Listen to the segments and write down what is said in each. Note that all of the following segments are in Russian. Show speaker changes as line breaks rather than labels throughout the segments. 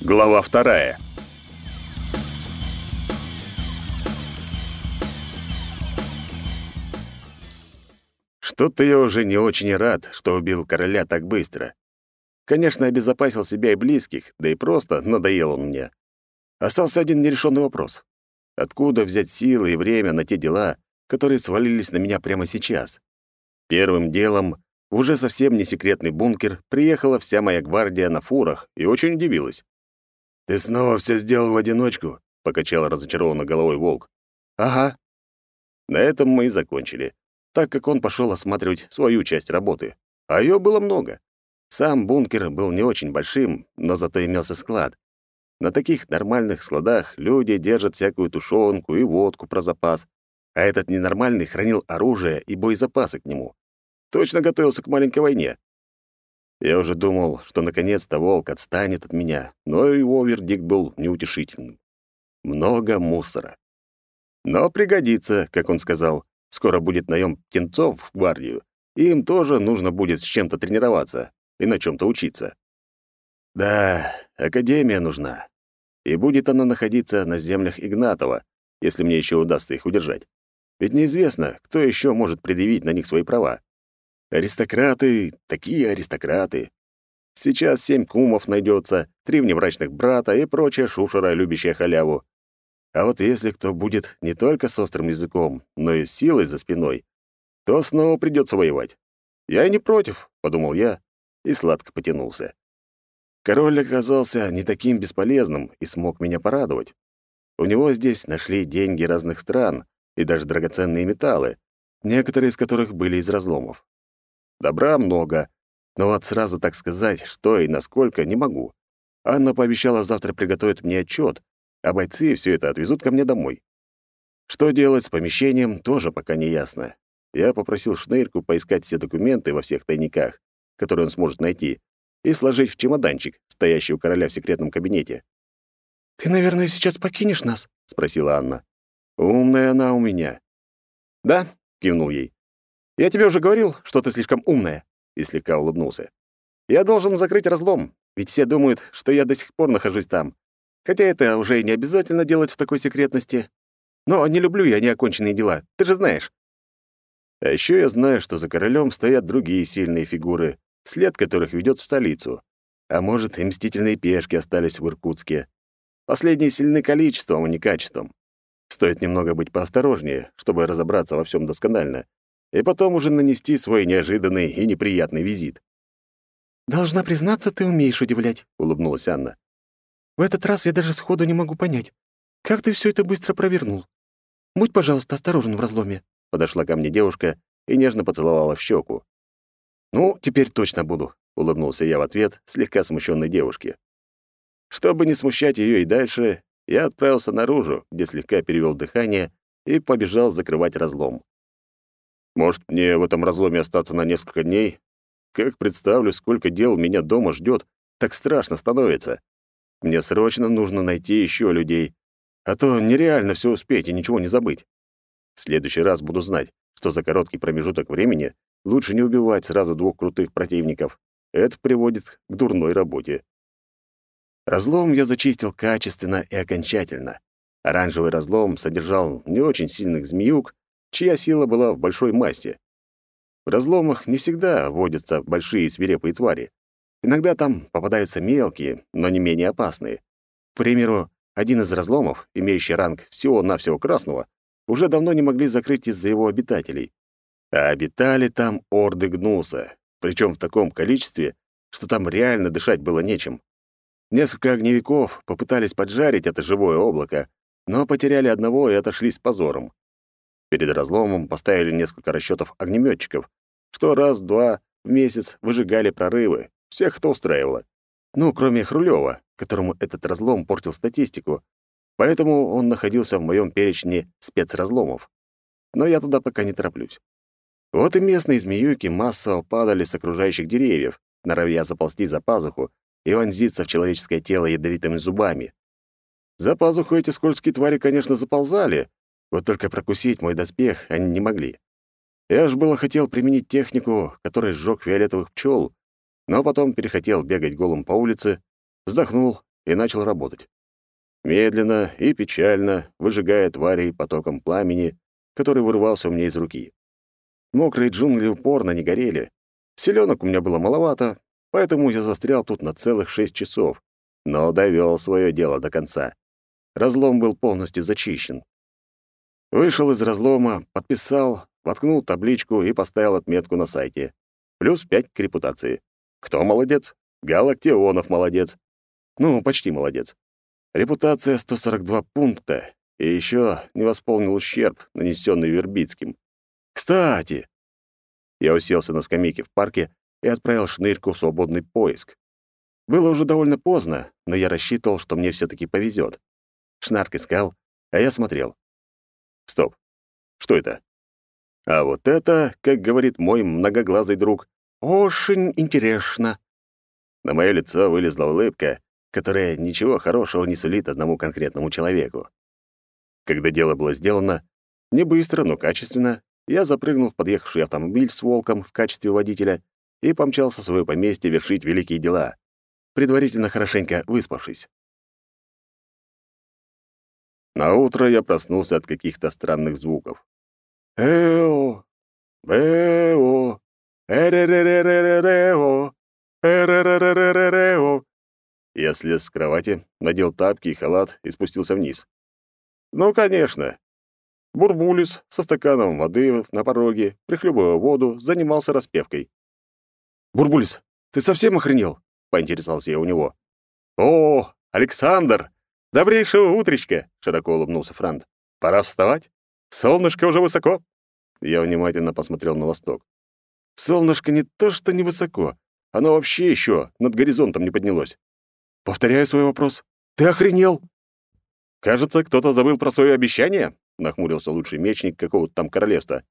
Глава вторая. Что-то я уже не очень рад, что убил короля так быстро. Конечно, обезопасил себя и близких, да и просто надоел он мне. Остался один нерешенный вопрос. Откуда взять силы и время на те дела, которые свалились на меня прямо сейчас? Первым делом в уже совсем не секретный бункер приехала вся моя гвардия на фурах и очень удивилась. «Ты снова все сделал в одиночку?» — покачал разочарованно головой волк. «Ага». На этом мы и закончили, так как он пошел осматривать свою часть работы. А ее было много. Сам бункер был не очень большим, но зато имелся склад. На таких нормальных складах люди держат всякую тушенку и водку про запас, а этот ненормальный хранил оружие и боезапасы к нему. Точно готовился к маленькой войне. Я уже думал, что наконец-то волк отстанет от меня, но его вердикт был неутешительным. Много мусора. Но пригодится, как он сказал. Скоро будет наем птенцов в гвардию, и им тоже нужно будет с чем-то тренироваться и на чем-то учиться. Да, академия нужна. И будет она находиться на землях Игнатова, если мне еще удастся их удержать. Ведь неизвестно, кто еще может предъявить на них свои права. Аристократы, такие аристократы. Сейчас 7 кумов найдется, 3 внебрачных брата и прочая шушера, любящая халяву. А вот если кто будет не только с острым языком, но и с силой за спиной, то снова придется воевать. Я и не против, подумал я и сладко потянулся. Король оказался не таким бесполезным и смог меня порадовать. У него здесь нашли деньги разных стран и даже драгоценные металлы, некоторые из которых были из разломов. Добра много, но вот сразу так сказать, что и насколько, не могу. Анна пообещала завтра приготовить мне отчет, а бойцы все это отвезут ко мне домой. Что делать с помещением, тоже пока не ясно. Я попросил Шнырьку поискать все документы во всех тайниках, которые он сможет найти, и сложить в чемоданчик, стоящий у короля в секретном кабинете.
«Ты, наверное, сейчас покинешь нас?»
— спросила Анна. «Умная она у меня». «Да», — кивнул ей. «Я тебе уже говорил, что ты слишком умная», — и слегка улыбнулся. «Я должен закрыть разлом, ведь все думают, что я до сих пор нахожусь там. Хотя это уже и не обязательно делать в такой секретности. Но не люблю я неоконченные дела, ты же знаешь». А еще я знаю, что за королем стоят другие сильные фигуры, след которых ведет в столицу. А может, и мстительные пешки остались в Иркутске. Последние сильны количеством, а не качеством. Стоит немного быть поосторожнее, чтобы разобраться во всем досконально, и потом уже нанести свой неожиданный и неприятный визит.
«Должна признаться, ты умеешь удивлять», —
улыбнулась Анна.
«В этот раз я даже сходу не могу понять, как ты все это быстро провернул. Будь, пожалуйста, осторожен в разломе».
Подошла ко мне девушка и нежно поцеловала в щеку. «Ну, теперь точно буду», — улыбнулся я в ответ слегка смущенной девушке. Чтобы не смущать ее и дальше, я отправился наружу, где слегка перевел дыхание и побежал закрывать разлом. Может, мне в этом разломе остаться на несколько дней? Как представлю, сколько дел меня дома ждет, так страшно становится. Мне срочно нужно найти еще людей, а то нереально все успеть и ничего не забыть. В следующий раз буду знать, что за короткий промежуток времени лучше не убивать сразу 2 крутых противников. Это приводит к дурной работе. Разлом я зачистил качественно и окончательно. Оранжевый разлом содержал не очень сильных змеюк, чья сила была в большой массе. В разломах не всегда водятся большие свирепые твари. Иногда там попадаются мелкие, но не менее опасные. К примеру, один из разломов, имеющий ранг всего-навсего красного, уже давно не могли закрыть из-за его обитателей. А обитали там орды гнуса, причем в таком количестве, что там реально дышать было нечем. Несколько огневиков попытались поджарить это живое облако, но потеряли одного и отошли с позором. Перед разломом поставили несколько расчетов огнеметчиков, что раз-два в месяц выжигали прорывы. Всех это устраивало. Ну, кроме Хрулева, которому этот разлом портил статистику, поэтому он находился в моем перечне спецразломов. Но я туда пока не тороплюсь. Вот и местные змеюки массово падали с окружающих деревьев, норовя заползти за пазуху и вонзиться в человеческое тело ядовитыми зубами. За пазуху эти скользкие твари, конечно, заползали, вот только прокусить мой доспех они не могли. Я ж было хотел применить технику, которой сжёг фиолетовых пчел, но потом перехотел бегать голым по улице, вздохнул и начал работать. Медленно и печально, выжигая тварей потоком пламени, который вырывался у меня из руки. Мокрые джунгли упорно не горели. Селенок у меня было маловато, поэтому я застрял тут на целых 6 часов, но довел свое дело до конца. Разлом был полностью зачищен. Вышел из разлома, подписал, воткнул табличку и поставил отметку на сайте. Плюс 5 к репутации. Кто молодец? Галактионов молодец. Ну, почти молодец. Репутация 142 пункта, и еще не восполнил ущерб, нанесенный Вербицким. Кстати, я уселся на скамейке в парке и отправил шнырьку в свободный поиск. Было уже довольно поздно, но я рассчитывал, что мне все-таки повезет. Шнарк искал, а я смотрел. Стоп. Что это? А вот это, как говорит мой многоглазый друг, очень интересно. На мое лицо вылезла улыбка, которая ничего хорошего не сулит одному конкретному человеку. Когда дело было сделано, не быстро, но качественно, я запрыгнул в подъехавший автомобиль с волком в качестве водителя и помчался в свое поместье вершить великие дела, предварительно хорошенько выспавшись. Наутро я проснулся от каких-то странных звуков. «Эо! Эо! Эреререререо! Эреререререо!» Я слез с кровати, надел тапки и халат и спустился вниз. Ну, конечно. Бурбулис со стаканом воды на пороге, прихлебывая воду, занимался распевкой. «Бурбулис, ты совсем охренел?» — поинтересовался я у него. «О, Александр! Добрейшего утречка!» — широко улыбнулся Франт. «Пора вставать? Солнышко уже высоко!» Я внимательно посмотрел на восток. Солнышко не то что не высоко, оно вообще еще над горизонтом не поднялось. Повторяю свой вопрос. «Ты охренел?» «Кажется, кто-то забыл про свое обещание», — нахмурился лучший мечник какого-то там королевства.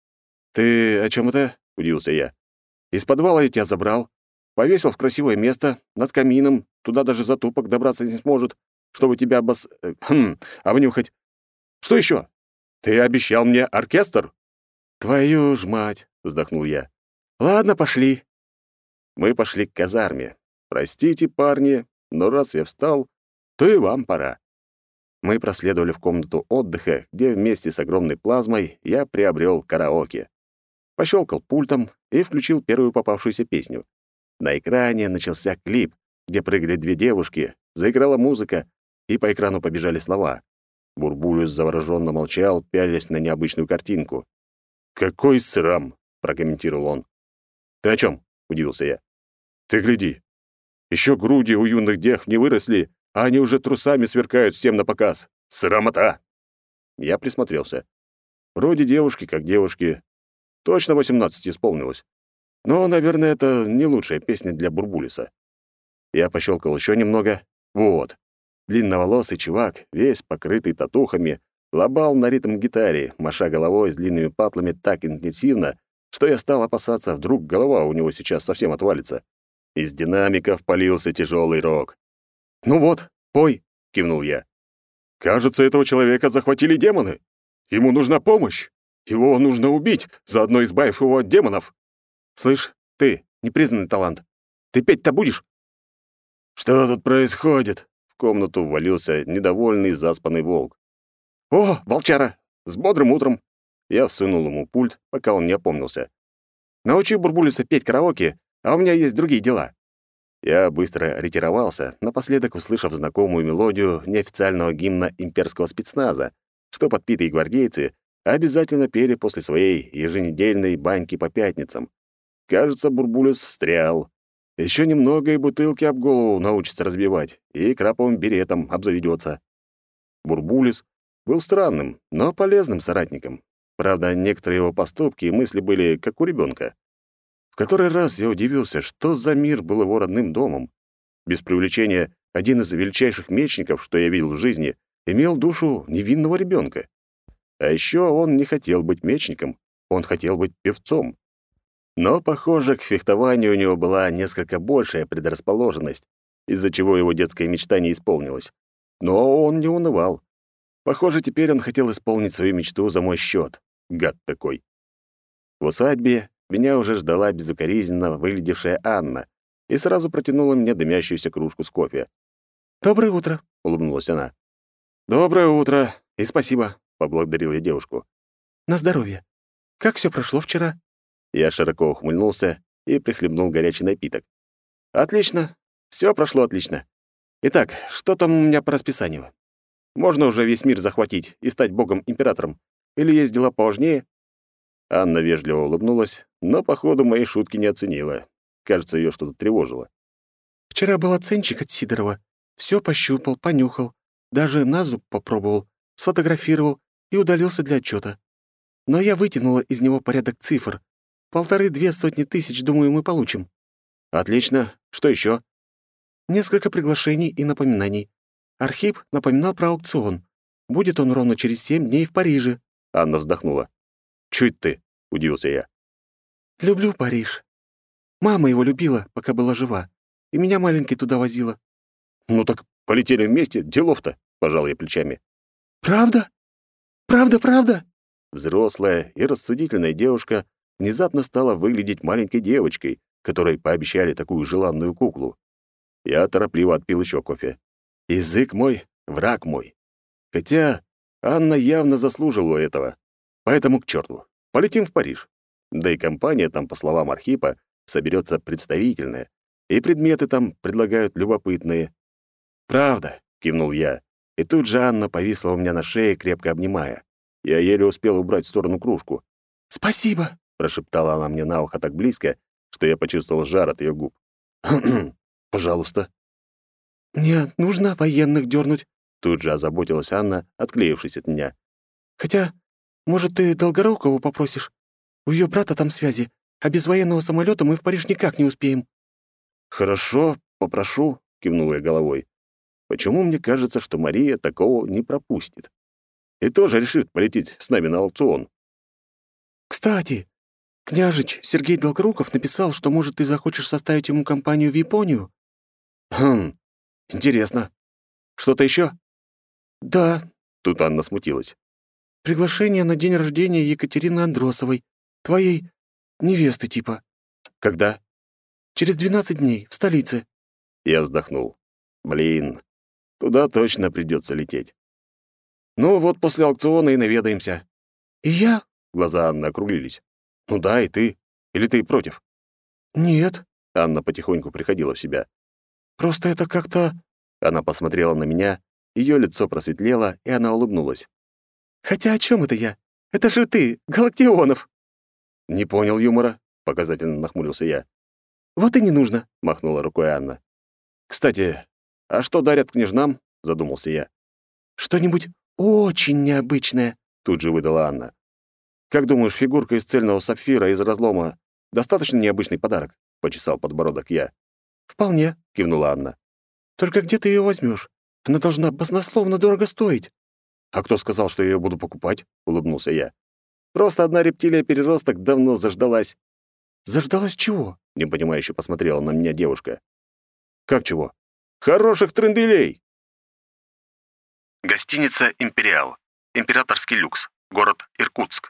«Ты о чем это?» — удивился я. «Из подвала я тебя забрал, повесил в красивое место, над камином, туда даже затупок добраться не сможет, чтобы тебя обнюхать. Что еще? Ты обещал мне оркестр?» «Твою ж мать!» — вздохнул я. «Ладно, пошли». Мы пошли к казарме. Простите, парни, но раз я встал, то и вам пора. Мы проследовали в комнату отдыха, где вместе с огромной плазмой я приобрел караоке. Пощелкал пультом и включил первую попавшуюся песню. На экране начался клип, где прыгали две девушки, заиграла музыка, и по экрану побежали слова. Бурбулюс завороженно молчал, пялясь на необычную картинку. «Какой срам!» — прокомментировал он. «Ты о чем?» — удивился я. «Ты гляди. Еще груди у юных дев не выросли, а они уже трусами сверкают всем на показ. Срамота!» Я присмотрелся. Вроде девушки как девушки. Точно 18 исполнилось. Но, наверное, это не лучшая песня для Бурбулиса. Я пощелкал еще немного. Вот. Длинноволосый чувак, весь покрытый татухами, лобал на ритм-гитаре, маша головой с длинными патлами так интенсивно, что я стал опасаться, вдруг голова у него сейчас совсем отвалится. Из динамиков полился тяжелый рок. «Ну вот, пой!» — кивнул я. «Кажется, этого человека захватили демоны. Ему нужна помощь. Его нужно убить, заодно избавив его от демонов. Слышь, ты, непризнанный талант, ты петь-то будешь?» «Что тут происходит?» В комнату ввалился недовольный заспанный волк. «О, волчара! С бодрым утром!» Я всунул ему пульт, пока он не опомнился. «Научи Бурбулиса петь караоке, а у меня есть другие дела». Я быстро ретировался, напоследок услышав знакомую мелодию неофициального гимна имперского спецназа, что подпитые гвардейцы обязательно пели после своей еженедельной баньки по пятницам. Кажется, Бурбулис встрял. Еще немного и бутылки об голову научится разбивать, и краповым беретом обзаведется. Бурбулис был странным, но полезным соратником. Правда, некоторые его поступки и мысли были как у ребенка. В который раз я удивился, что за мир был его родным домом. Без преувеличения, один из величайших мечников, что я видел в жизни, имел душу невинного ребенка. А еще он не хотел быть мечником, он хотел быть певцом. Но, похоже, к фехтованию у него была несколько большая предрасположенность, из-за чего его детская мечта не исполнилась. Но он не унывал. Похоже, теперь он хотел исполнить свою мечту за мой счет. Гад такой. В усадьбе меня уже ждала безукоризненно выглядевшая Анна и сразу протянула мне дымящуюся кружку с кофе.
«Доброе утро».
— улыбнулась она. «Доброе утро и спасибо», — поблагодарил я девушку.
«На здоровье. Как все прошло вчера?»
Я широко ухмыльнулся и прихлебнул горячий напиток. «Отлично. Все прошло отлично. Итак, что там у меня по расписанию? Можно уже весь мир захватить и стать богом-императором? Или есть дела поважнее?» Анна вежливо улыбнулась, но, походу, мои шутки не оценила. Кажется, ее что-то тревожило.
«Вчера был оценщик от Сидорова. Все пощупал, понюхал, даже на зуб попробовал, сфотографировал и удалился для отчета. Но я вытянула из него порядок цифр. 1,5–2 тысяч, думаю, мы получим.
«Отлично. Что еще?
Несколько приглашений и напоминаний. Архип напоминал про аукцион. Будет он ровно через 7 дней в Париже».
Анна вздохнула. «Чуть ты?» — удивился я.
«Люблю Париж. Мама его любила, пока была жива, и меня маленький туда возила».
«Ну так полетели вместе, делов-то», — пожал я плечами.
«Правда? Правда, правда?»
Взрослая и рассудительная девушка внезапно стала выглядеть маленькой девочкой, которой пообещали такую желанную куклу. Я торопливо отпил еще кофе. Язык мой — враг мой. Хотя Анна явно заслуживала этого. Поэтому к черту. Полетим в Париж. Да и компания там, по словам Архипа, соберется представительная, и предметы там предлагают любопытные. «Правда», — кивнул я, и тут же Анна повисла у меня на шее, крепко обнимая. Я еле успел убрать в сторону кружку.
«Спасибо!»
— прошептала она мне на ухо так близко, что я почувствовал жар от ее губ. «Пожалуйста».
«Мне нужно военных дернуть»,
— тут же озаботилась Анна, отклеившись от меня.
«хотя, может, ты Долгорукову попросишь? У ее брата там связи, а без военного самолета мы в Париж никак не успеем».
«Хорошо, попрошу», — кивнул я головой. «Почему мне кажется, что Мария такого не пропустит? И тоже решит полететь с нами на аукцион».
«Кстати, княжич Сергей Долгоруков написал, что, может, ты захочешь составить ему компанию в Японию?»
«Хм, интересно. Что-то еще?»
«Да,
Тут Анна смутилась.
приглашение на день рождения Екатерины Андросовой, твоей невесты типа.
«Когда?»
Через 12 дней, в столице».
Я вздохнул. «Блин, туда точно придется лететь». «Ну вот после аукциона и наведаемся».
«И я?»
Глаза Анны округлились. «Ну да, и ты. Или ты против?»
«Нет,
Анна потихоньку приходила в себя.
просто это как-то...»
Она посмотрела на меня, ее лицо просветлело, и она улыбнулась.
«Хотя о чем это я? Это же ты, Галактионов!»
«Не понял юмора?» — показательно нахмурился я.
«Вот и не нужно».
— махнула рукой Анна. «Кстати, а что дарят княжнам?» — задумался я.
«Что-нибудь очень необычное»,
— тут же выдала Анна. «Как думаешь, фигурка из цельного сапфира из разлома — достаточно необычный подарок?» — почесал подбородок я.
«Вполне»,
— кивнула Анна.
«только где ты ее возьмешь? Она должна баснословно дорого стоить».
«А кто сказал, что я ее буду покупать?» — улыбнулся я. «Просто одна рептилия-переросток давно заждалась».
«Заждалась чего?»
— непонимающе посмотрела на меня девушка. «Как чего? Хороших тренделей!» Гостиница «Империал». Императорский люкс. Город Иркутск.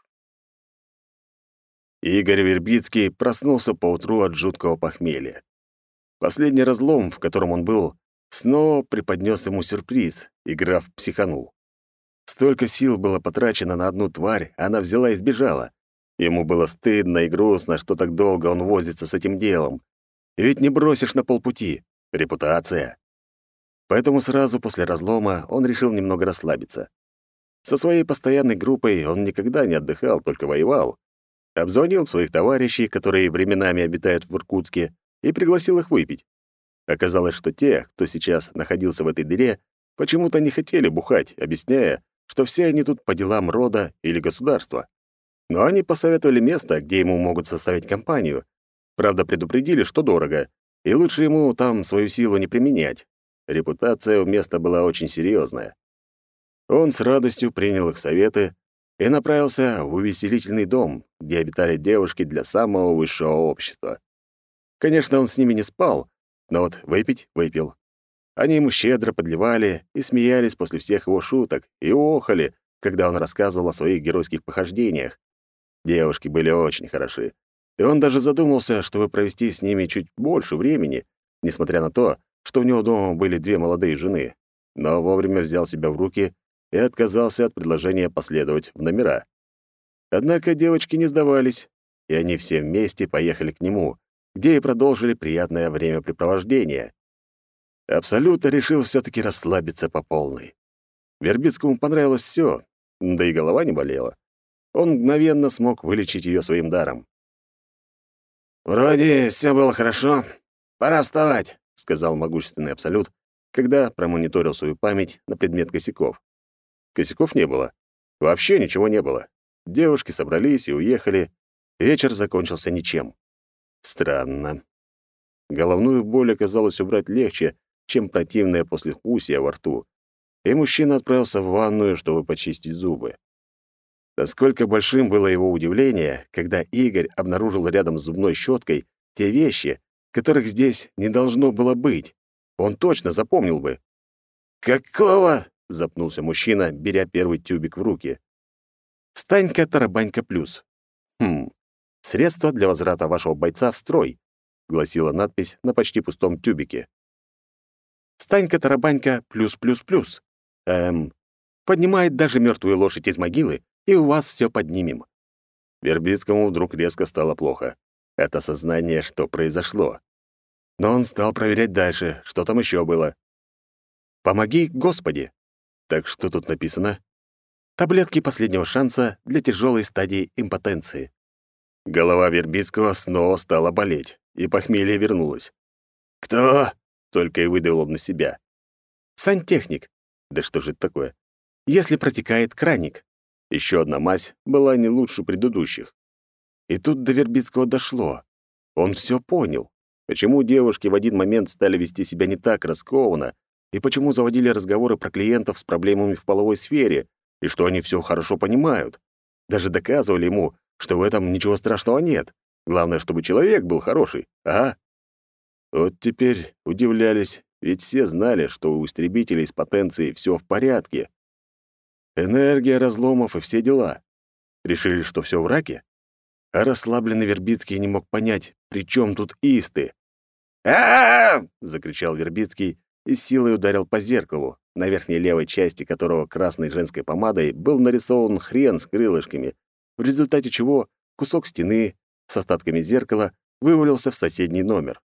Игорь Вербицкий проснулся поутру от жуткого похмелья. Последний разлом, в котором он был, снова преподнес ему сюрприз, и граф психанул. Столько сил было потрачено на одну тварь, она взяла и сбежала. Ему было стыдно и грустно, что так долго он возится с этим делом. Ведь не бросишь на полпути. Репутация. Поэтому сразу после разлома он решил немного расслабиться. Со своей постоянной группой он никогда не отдыхал, только воевал. Обзвонил своих товарищей, которые временами обитают в Иркутске, и пригласил их выпить. Оказалось, что те, кто сейчас находился в этой дыре, почему-то не хотели бухать, объясняя, что все они тут по делам рода или государства. Но они посоветовали место, где ему могут составить компанию. Правда, предупредили, что дорого, и лучше ему там свою силу не применять. Репутация у места была очень серьезная. Он с радостью принял их советы и направился в увеселительный дом, где обитали девушки для самого высшего общества. Конечно, он с ними не спал, но вот выпить выпил. Они ему щедро подливали и смеялись после всех его шуток, и охали, когда он рассказывал о своих геройских похождениях. Девушки были очень хороши, и он даже задумался, чтобы провести с ними чуть больше времени, несмотря на то, что у него дома были 2 молодые жены, но вовремя взял себя в руки и отказался от предложения последовать в номера. Однако девочки не сдавались, и они все вместе поехали к нему, где и продолжили приятное времяпрепровождение. Абсолют решил все-таки расслабиться по полной. Вербицкому понравилось все, да и голова не болела. Он мгновенно смог вылечить ее своим даром. «Вроде все было хорошо. Пора вставать», — сказал могущественный Абсолют, когда промониторил свою память на предмет косяков. Косяков не было. Вообще ничего не было. Девушки собрались и уехали. Вечер закончился ничем. Странно. Головную боль оказалось убрать легче, чем противное послевкусие во рту, и мужчина отправился в ванную, чтобы почистить зубы. Насколько большим было его удивление, когда Игорь обнаружил рядом с зубной щеткой те вещи, которых здесь не должно было быть. Он точно запомнил бы. «Какого?» — запнулся мужчина, беря первый тюбик в руки. «Встань-ка, тарабанька плюс». «Средство для возврата вашего бойца в строй», — гласила надпись на почти пустом тюбике. «Встань-ка, тарабанька плюс-плюс-плюс». Поднимает даже мертвую лошадь из могилы, и у вас все поднимем. Вербицкому вдруг резко стало плохо. Это осознание, что произошло. Но он стал проверять дальше, что там еще было. «Помоги, Господи!» Так что тут написано? «Таблетки последнего шанса для тяжелой стадии импотенции». Голова Вербицкого снова стала болеть, и похмелье вернулось. «Кто?» — только и выдавил он на себя. «Сантехник. Да что же это такое? Если протекает краник». Еще одна мазь была не лучше предыдущих. И тут до Вербицкого дошло. Он все понял. Почему девушки в один момент стали вести себя не так раскованно, и почему заводили разговоры про клиентов с проблемами в половой сфере, и что они все хорошо понимают. Даже доказывали ему, что в этом ничего страшного нет. Главное, чтобы человек был хороший, ага. Вот теперь удивлялись, ведь все знали, что у истребителей с потенцией все в порядке. Энергия разломов и все дела. Решили, что все в раке? А расслабленный Вербицкий не мог понять, при чем тут исты. Закричал Вербицкий и с силой ударил по зеркалу, на верхней левой части которого красной женской помадой был нарисован хрен с крылышками, в результате чего кусок стены с остатками зеркала вывалился в соседний номер.